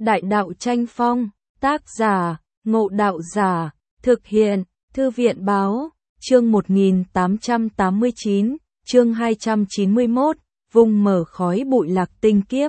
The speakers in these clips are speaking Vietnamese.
Đại đạo tranh phong, tác giả, Ngộ Đạo Giả, thực hiện, Thư viện báo, chương 1889, chương 291, vùng mở khói bụi lạc tinh kiếp.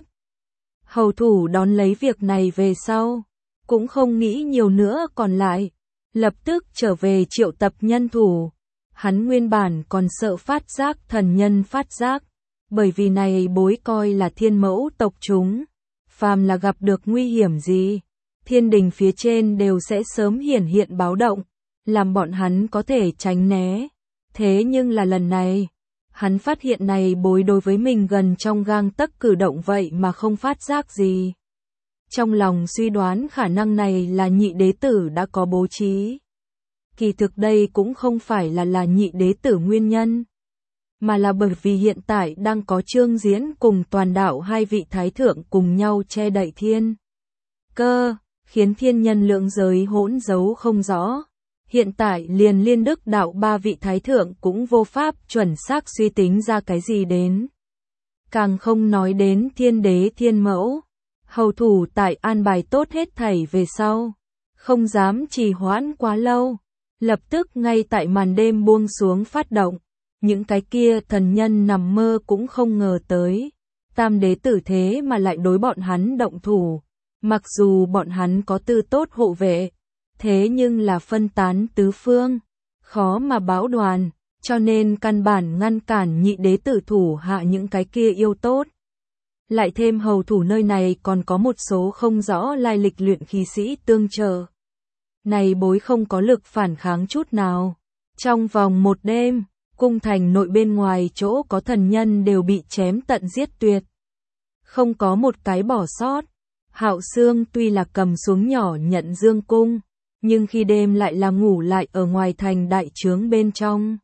Hầu thủ đón lấy việc này về sau, cũng không nghĩ nhiều nữa còn lại, lập tức trở về triệu tập nhân thủ. Hắn nguyên bản còn sợ phát giác thần nhân phát giác, bởi vì này bối coi là thiên mẫu tộc chúng. Phàm là gặp được nguy hiểm gì, thiên đình phía trên đều sẽ sớm hiển hiện báo động, làm bọn hắn có thể tránh né. Thế nhưng là lần này, hắn phát hiện này bối đối với mình gần trong gang tấc cử động vậy mà không phát giác gì. Trong lòng suy đoán khả năng này là nhị đế tử đã có bố trí. Kỳ thực đây cũng không phải là nhị đế tử nguyên nhân, mà là bởi vì hiện tại đang có Trương Diễn cùng Toàn Đạo hai vị thái thượng cùng nhau che đậy thiên cơ, khiến thiên nhân lượng giới hỗn giấu không rõ. Hiện tại liền Liên Đức Đạo ba vị thái thượng cũng vô pháp chuẩn xác suy tính ra cái gì đến. Càng không nói đến thiên đế thiên mẫu. Hầu thủ tại an bài tốt hết thảy về sau, không dám trì hoãn quá lâu, lập tức ngay tại màn đêm buông xuống phát động. Những cái kia thần nhân nằm mơ cũng không ngờ tới, tam đế tử thế mà lại đối bọn hắn động thủ. Mặc dù bọn hắn có tư tốt hộ vệ, thế nhưng là phân tán tứ phương, khó mà bão đoàn, cho nên căn bản ngăn cản nhị đế tử thủ hạ những cái kia yêu tốt. Lại thêm hầu thủ nơi này còn có một số không rõ lai lịch luyện khí sĩ tương trợ. Này bối không có lực phản kháng chút nào. Trong vòng một đêm, cung thành nội bên ngoài chỗ có thần nhân đều bị chém tận giết tuyệt. Không có một cái bỏ sót. Hạo Xương tuy là cầm xuống nhỏ nhận dương cung, nhưng khi đêm lại là ngủ lại ở ngoài thành đại trướng bên trong.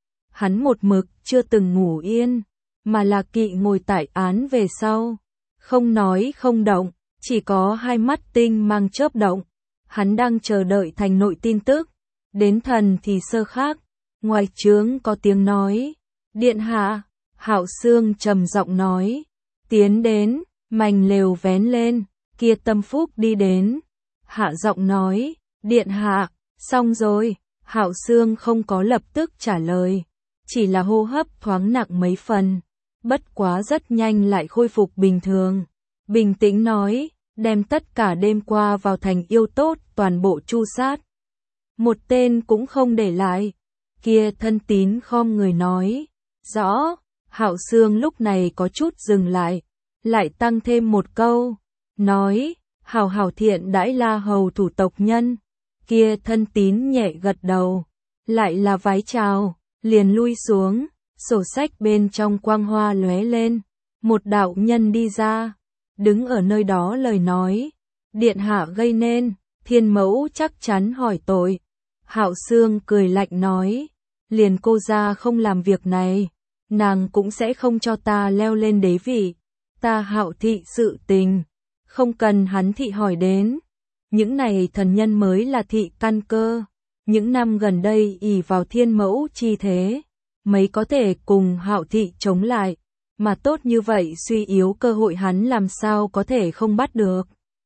Hắn một mực chưa từng ngủ yên, mà là kỵ ngồi tại án về sau. Không nói không động, chỉ có hai mắt tinh mang chớp động. Hắn đang chờ đợi thành nội tin tức. Đến thần thì sơ khác. Ngoài trướng có tiếng nói. Điện hạ, Hạo Xương trầm giọng nói. Tiến đến, mành lều vén lên, kia Tâm Phúc đi đến. Hạ giọng nói, điện hạ, xong rồi. Hạo Xương không có lập tức trả lời, chỉ là hô hấp thoáng nặng mấy phần. Bất quá rất nhanh lại khôi phục bình thường. Bình tĩnh nói, đem tất cả đêm qua vào thành yêu tốt toàn bộ tru sát. Một tên cũng không để lại. Kia thân tín khom người nói, rõ. Hạo Xương lúc này có chút dừng lại tăng thêm một câu, nói, hảo hảo thiện đãi La hầu thủ tộc nhân. Kia thân tín nhẹ gật đầu, lại là vái chào, liền lui xuống. Sổ sách bên trong quang hoa lóe lên, một đạo nhân đi ra, đứng ở nơi đó lời nói, điện hạ gây nên, thiên mẫu chắc chắn hỏi tội. Hạo Xương cười lạnh nói, liền cô gia không làm việc này, nàng cũng sẽ không cho ta leo lên đế vị. Ta Hạo thị sự tình, không cần hắn thị hỏi đến. Những này thần nhân mới là thị căn cơ, những năm gần đây ỷ vào thiên mẫu chi thế, mấy có thể cùng Hạo thị chống lại, mà tốt như vậy suy yếu cơ hội hắn làm sao có thể không bắt được.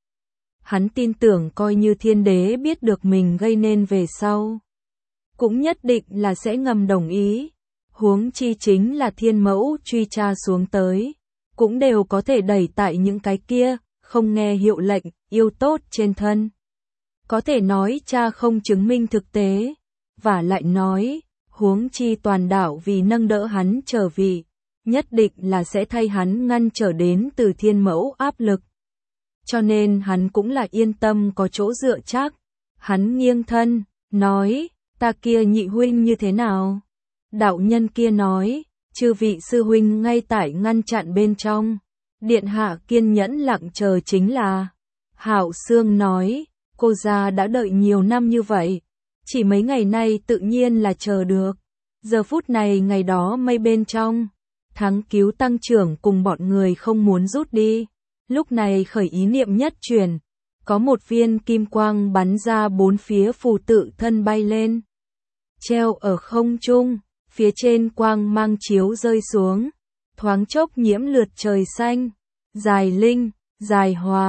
Hắn tin tưởng coi như thiên đế biết được mình gây nên về sau, cũng nhất định là sẽ ngầm đồng ý. Huống chi chính là thiên mẫu truy tra xuống tới, cũng đều có thể đẩy tại những cái kia, không nghe hiệu lệnh, yêu tốt trên thân. Có thể nói cha không chứng minh thực tế, và lại nói, huống chi Toàn Đạo vì nâng đỡ hắn trở vị, nhất định là sẽ thay hắn ngăn trở đến từ thiên mẫu áp lực. Cho nên hắn cũng là yên tâm có chỗ dựa chắc. Hắn nghiêng thân, nói, ta kia nhị huynh như thế nào? Đạo nhân kia nói, chư vị sư huynh ngay tại ngăn chặn bên trong. Điện hạ kiên nhẫn lặng chờ chính là. Hạo Xương nói, cô gia đã đợi nhiều năm như vậy, chỉ mấy ngày nay tự nhiên là chờ được. Giờ phút này ngày đó mây bên trong, thắng cứu tăng trưởng cùng bọn người không muốn rút đi. Lúc này khởi ý niệm nhất truyền, có một viên kim quang bắn ra bốn phía phù tự thân bay lên. Treo ở không trung, phía trên quang mang chiếu rơi xuống, thoáng chốc nhiễm lượt trời xanh, dài linh, dài hòa,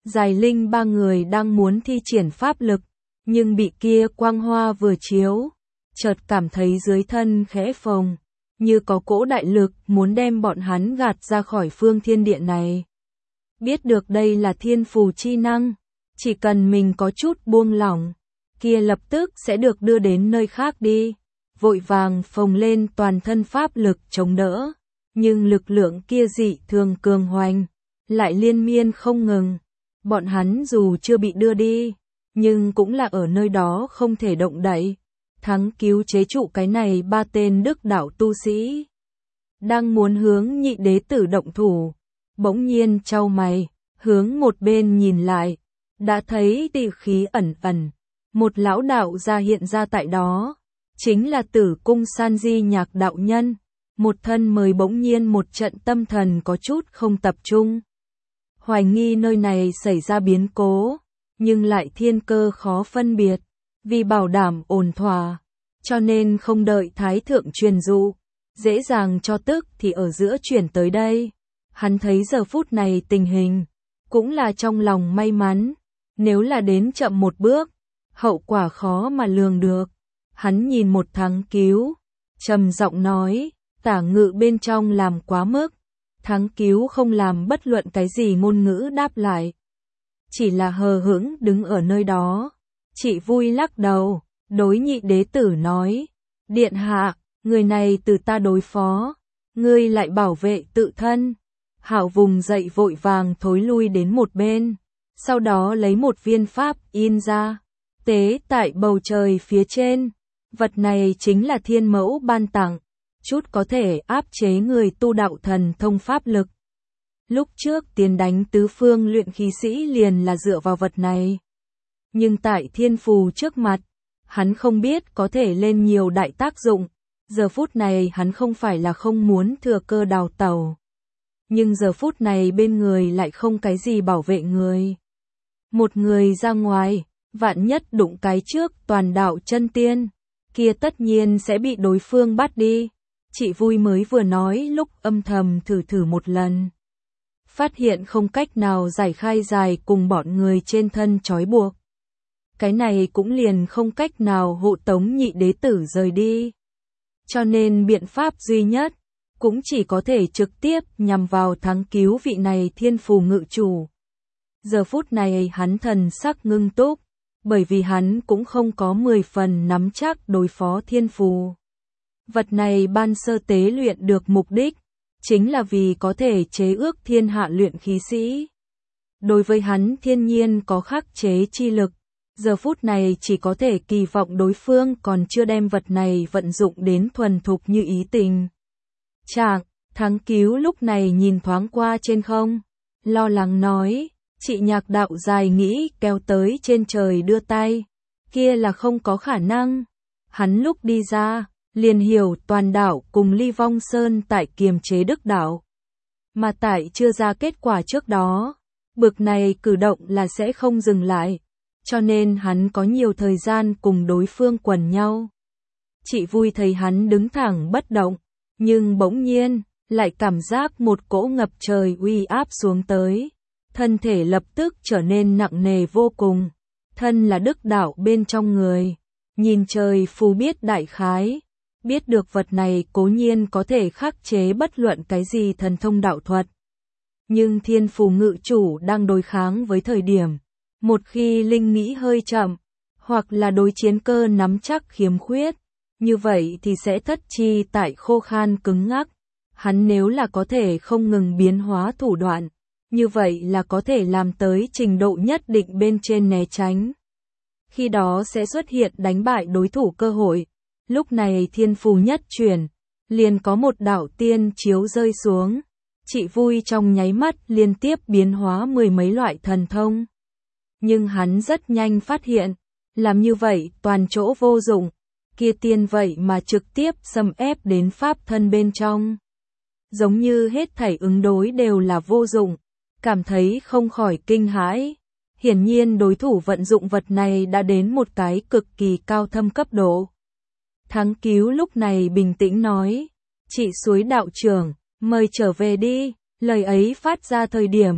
Giải Linh ba người đang muốn thi triển pháp lực, nhưng bị kia quang hoa vừa chiếu, chợt cảm thấy dưới thân khẽ phồng, như có cỗ đại lực muốn đem bọn hắn gạt ra khỏi phương thiên địa này. Biết được đây là thiên phù chi năng, chỉ cần mình có chút buông lỏng, kia lập tức sẽ được đưa đến nơi khác đi. Vội vàng phồng lên toàn thân pháp lực chống đỡ, nhưng lực lượng kia dị thường cường hoành, lại liên miên không ngừng. Bọn hắn dù chưa bị đưa đi, nhưng cũng là ở nơi đó không thể động đậy. Thắng cứu chế trụ cái này ba tên đức đạo tu sĩ. Đang muốn hướng Nhị đế tử động thủ, bỗng nhiên chau mày, hướng một bên nhìn lại, đã thấy tị khí ẩn ẩn, một lão đạo gia hiện ra tại đó, chính là Tử Cung San Di Nhạc đạo nhân, một thân mời bỗng nhiên một trận tâm thần có chút không tập trung. Hoài nghi nơi này xảy ra biến cố, nhưng lại thiên cơ khó phân biệt, vì bảo đảm ổn thỏa, cho nên không đợi Thái Thượng truyền dụ, dễ dàng cho tức thì ở giữa chuyển tới đây. Hắn thấy giờ phút này tình hình, cũng là trong lòng may mắn, nếu là đến chậm một bước, hậu quả khó mà lường được. Hắn nhìn một Thắng cứu, trầm giọng nói, tả ngự bên trong làm quá mức. Thắng cứu không làm bất luận cái gì ngôn ngữ đáp lại, chỉ là hờ hững đứng ở nơi đó. Chị vui lắc đầu, đối Nhị đế tử nói, điện hạ, người này từ ta đối phó, ngươi lại bảo vệ tự thân. Hạo vùng dậy vội vàng thối lui đến một bên, sau đó lấy một viên pháp in ra, tế tại bầu trời phía trên. Vật này chính là thiên mẫu ban tặng, chút có thể áp chế người tu đạo thần thông pháp lực. Lúc trước tiến đánh tứ phương luyện khí sĩ liền là dựa vào vật này. Nhưng tại thiên phù trước mặt, hắn không biết có thể lên nhiều đại tác dụng. Giờ phút này hắn không phải là không muốn thừa cơ đào tẩu. Nhưng giờ phút này bên người lại không cái gì bảo vệ người. Một người ra ngoài, vạn nhất đụng cái trước toàn đạo chân tiên, kia tất nhiên sẽ bị đối phương bắt đi. Chị vui mới vừa nói lúc âm thầm thử một lần. Phát hiện không cách nào giải khai dài cùng bọn người trên thân trói buộc. Cái này cũng liền không cách nào hộ tống Nhị đế tử rời đi. Cho nên biện pháp duy nhất, cũng chỉ có thể trực tiếp nhằm vào Thắng cứu vị này thiên phù ngự chủ. Giờ phút này hắn thần sắc ngưng túc, bởi vì hắn cũng không có 10 phần nắm chắc đối phó thiên phù. Vật này ban sơ tế luyện được mục đích, chính là vì có thể chế ước thiên hạ luyện khí sĩ. Đối với hắn thiên nhiên có khắc chế chi lực, giờ phút này chỉ có thể kỳ vọng đối phương còn chưa đem vật này vận dụng đến thuần thục như ý tình. Chàng, Thắng cứu lúc này nhìn thoáng qua trên không, lo lắng nói, chị Nhạc đạo dài nghĩ kéo tới trên trời đưa tay, kia là không có khả năng. Hắn lúc đi ra, liền hiểu toàn đảo cùng Ly Vong Sơn tại kiềm chế Đức đảo. Mà tại chưa ra kết quả trước đó, bực này cử động là sẽ không dừng lại, cho nên hắn có nhiều thời gian cùng đối phương quần nhau. Chị vui thấy hắn đứng thẳng bất động, nhưng bỗng nhiên, lại cảm giác một cỗ ngập trời uy áp xuống tới. Thân thể lập tức trở nên nặng nề vô cùng. Thân là Đức đạo bên trong người. Nhìn trời phù biết đại khái. Biết được vật này cố nhiên có thể khắc chế bất luận cái gì thần thông đạo thuật. Nhưng thiên phù ngự chủ đang đối kháng với thời điểm. Một khi linh nghĩ hơi chậm, hoặc là đối chiến cơ nắm chắc khiếm khuyết. Như vậy thì sẽ thất chi tại khô khan cứng ngắc. Hắn nếu là có thể không ngừng biến hóa thủ đoạn, như vậy là có thể làm tới trình độ nhất định bên trên né tránh. Khi đó sẽ xuất hiện đánh bại đối thủ cơ hội. Lúc này thiên phù nhất chuyển, liền có một đạo tiên chiếu rơi xuống. Chị vui trong nháy mắt liên tiếp biến hóa 10 mấy loại thần thông. Nhưng hắn rất nhanh phát hiện, làm như vậy toàn chỗ vô dụng. Kia tiên vậy mà trực tiếp xâm ép đến pháp thân bên trong. Giống như hết thảy ứng đối đều là vô dụng, cảm thấy không khỏi kinh hãi. Hiển nhiên đối thủ vận dụng vật này đã đến một cái cực kỳ cao thâm cấp độ. Thắng cứu lúc này bình tĩnh nói, chị suối đạo trưởng, mời trở về đi. Lời ấy phát ra thời điểm,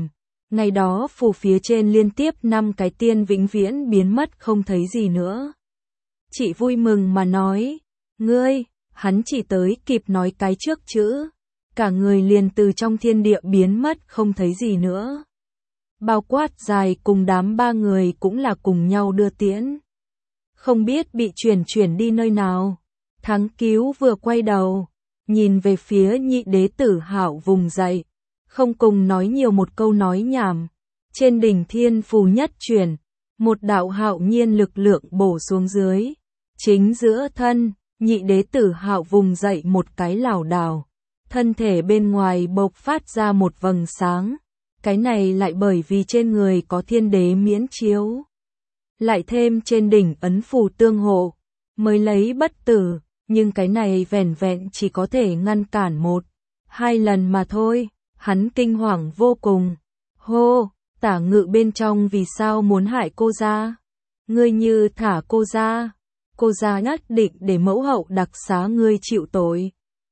Ngày đó phù phía trên liên tiếp 5 cái tiên vĩnh viễn biến mất không thấy gì nữa. Chị vui mừng mà nói, ngươi, hắn chỉ tới kịp nói cái trước chữ, cả người liền từ trong thiên địa biến mất không thấy gì nữa. Bao quát dài cùng đám 3 người cũng là cùng nhau đưa tiễn. Không biết bị chuyển đi nơi nào. Thắng Cứu vừa quay đầu, nhìn về phía Nhị Đế Tử Hạo vùng dậy, không cùng nói nhiều một câu nói nhảm. Trên đỉnh thiên phù nhất chuyển, một đạo hạo nhiên lực lượng bổ xuống dưới. Chính giữa thân, Nhị Đế Tử Hạo vùng dậy một cái lảo đảo, thân thể bên ngoài bộc phát ra một vầng sáng. Cái này lại bởi vì trên người có thiên đế miễn chiếu. Lại thêm trên đỉnh ấn phù tương hộ, mới lấy bất tử, nhưng cái này vẻn vẹn chỉ có thể ngăn cản 1-2 lần mà thôi. Hắn kinh hoàng vô cùng. Hô, Tả Ngự bên trong vì sao muốn hại cô ra? Ngươi như thả cô ra nhất định để mẫu hậu đặc xá ngươi chịu tội.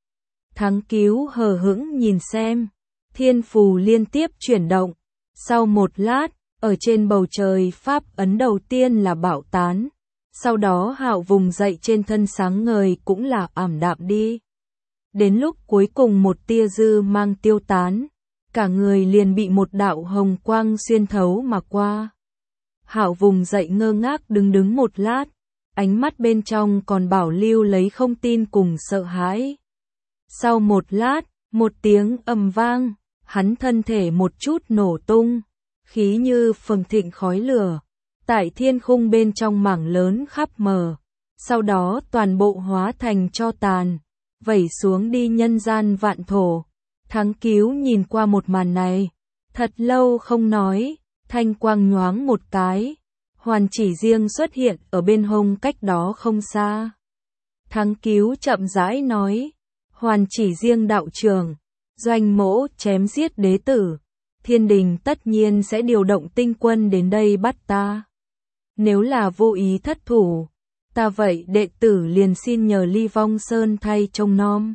Thắng Cứu hờ hững nhìn xem, thiên phù liên tiếp chuyển động. Sau một lát, ở trên bầu trời pháp ấn đầu tiên là bạo tán. Sau đó hạo vùng dậy trên thân sáng ngời cũng là ảm đạm đi. Đến lúc cuối cùng một tia dư mang tiêu tán, cả người liền bị một đạo hồng quang xuyên thấu mà qua. Hạo vùng dậy ngơ ngác đứng một lát, ánh mắt bên trong còn bảo lưu lấy không tin cùng sợ hãi. Sau một lát, một tiếng ầm vang, hắn thân thể một chút nổ tung, khí như phồng thịnh khói lửa, tại thiên khung bên trong mảng lớn khắp mờ, sau đó toàn bộ hóa thành tro tàn, vẩy xuống đi nhân gian vạn thổ. Thắng Cứu nhìn qua một màn này, thật lâu không nói, thanh quang nhoáng một cái, Hoàn Chỉ Riêng xuất hiện ở bên hông cách đó không xa. Thắng Cứu chậm rãi nói, Hoàn Chỉ Riêng đạo trưởng, Doanh Mỗ chém giết đế tử, thiên đình tất nhiên sẽ điều động tinh quân đến đây bắt ta. Nếu là vô ý thất thủ, ta vậy đệ tử liền xin nhờ Ly Vong Sơn thay trông nom.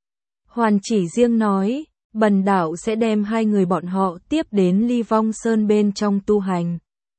Hoàn Chỉ Riêng nói, bần đạo sẽ đem 2 người bọn họ tiếp đến Ly Vong Sơn bên trong tu hành.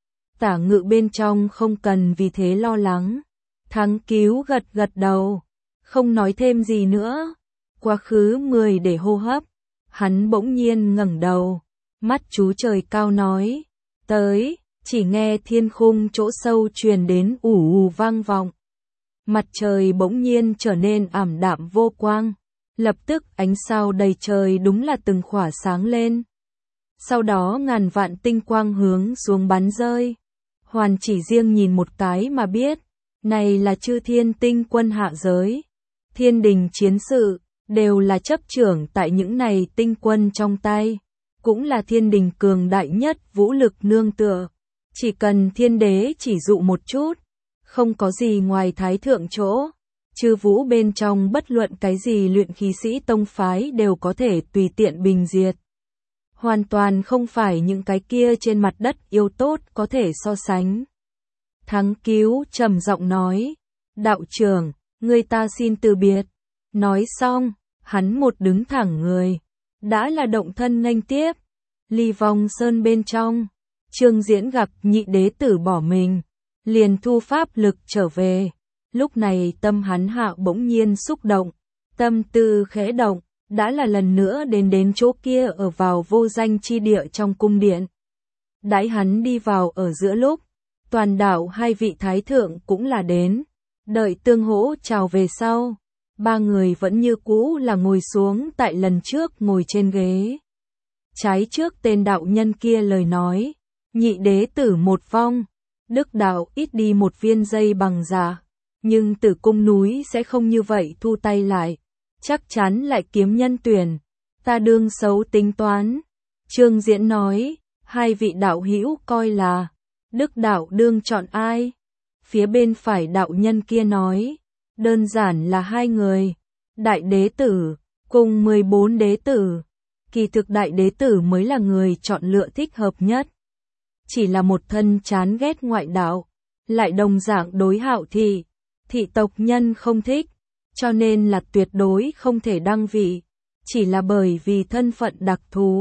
Tả Ngự bên trong không cần vì thế lo lắng. Thắng Cứu gật đầu, không nói thêm gì nữa. Quá khứ 10 để hô hấp, hắn bỗng nhiên ngẩng đầu, mắt chú trời cao nói, tới, chỉ nghe thiên khung chỗ sâu truyền đến ù ù vang vọng. Mặt trời bỗng nhiên trở nên ảm đạm vô quang, lập tức ánh sao đầy trời đúng là từng khỏa sáng lên. Sau đó ngàn vạn tinh quang hướng xuống bắn rơi. Hoàn Chỉ Riêng nhìn một cái mà biết, này là chư thiên tinh quân hạ giới. Thiên đình chiến sự, đều là chấp trưởng tại những này tinh quân trong tay, cũng là thiên đình cường đại nhất vũ lực nương tựa. Chỉ cần thiên đế chỉ dụ một chút, không có gì ngoài thái thượng chỗ, chư vũ bên trong bất luận cái gì luyện khí sĩ tông phái đều có thể tùy tiện bình diệt. Hoàn toàn không phải những cái kia trên mặt đất yêu tốt có thể so sánh. Thắng Cứu trầm giọng nói, đạo trưởng, người ta xin từ biệt. Nói xong, hắn một đứng thẳng người, đã là động thân nghênh tiếp. Ly Vong Sơn bên trong, Trương Diễn gặp Nhị Đế Tử bỏ mình, liền thu pháp lực trở về. Lúc này tâm hắn hạ bỗng nhiên xúc động, tâm tư khẽ động, đã là lần nữa đến chỗ kia ở vào vô danh chi địa trong cung điện. Đãi hắn đi vào ở giữa lúc, toàn đảo 2 vị thái thượng cũng là đến, đợi tương hỗ chào về sau. 3 người vẫn như cũ là ngồi xuống tại lần trước ngồi trên ghế. Trái trước tên đạo nhân kia lời nói, Nhị Đế Tử một vong, đức đạo ít đi một viên dây bằng giả, nhưng Tử Cung núi sẽ không như vậy thu tay lại, chắc chắn lại kiếm nhân tuyển, ta đương xấu tính toán. Trương Diễn nói, 2 vị đạo hữu coi là, đức đạo đương chọn ai? Phía bên phải đạo nhân kia nói, đơn giản là 2 người, Đại Đế Tử, cùng 14 Đế Tử. Kỳ thực Đại Đế Tử mới là người chọn lựa thích hợp nhất. Chỉ là một thân chán ghét ngoại đạo, lại đồng dạng đối Hạo thị tộc nhân không thích, cho nên là tuyệt đối không thể đăng vị, chỉ là bởi vì thân phận đặc thù,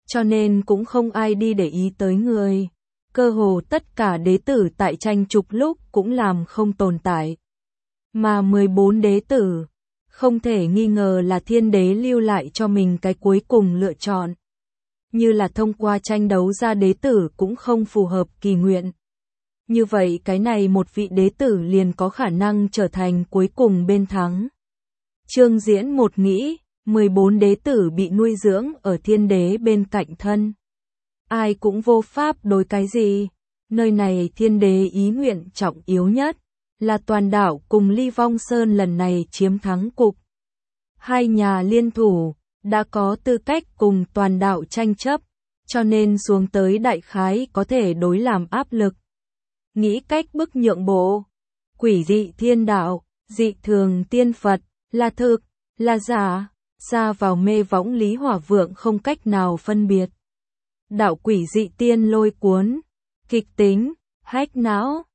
cho nên cũng không ai đi để ý tới người. Cơ hồ tất cả đế tử tại tranh chụp lúc cũng làm không tồn tại. Mà 14 đế tử, không thể nghi ngờ là thiên đế lưu lại cho mình cái cuối cùng lựa chọn. Như là thông qua tranh đấu ra đế tử cũng không phù hợp kỳ nguyện. Như vậy cái này một vị đế tử liền có khả năng trở thành cuối cùng bên thắng. Trương Diễn một nghĩ, 14 đế tử bị nuôi dưỡng ở thiên đế bên cạnh thân. Ai cũng vô pháp đối cái gì. Nơi này thiên đế ý nguyện trọng yếu nhất, là toàn đảo cùng Ly Vong Sơn lần này chiếm thắng cục. Hai nhà liên thủ, đã có tư cách cùng toàn đảo tranh chấp, cho nên xuống tới đại khái có thể đối làm áp lực. Nghĩ cách bức nhượng bộ, quỷ dị thiên đạo, dị thường tiên Phật, là thực, là giả, ra vào mê võng Lý Hỏa Vượng không cách nào phân biệt. Đạo quỷ dị tiên lôi cuốn, kịch tính, hách não.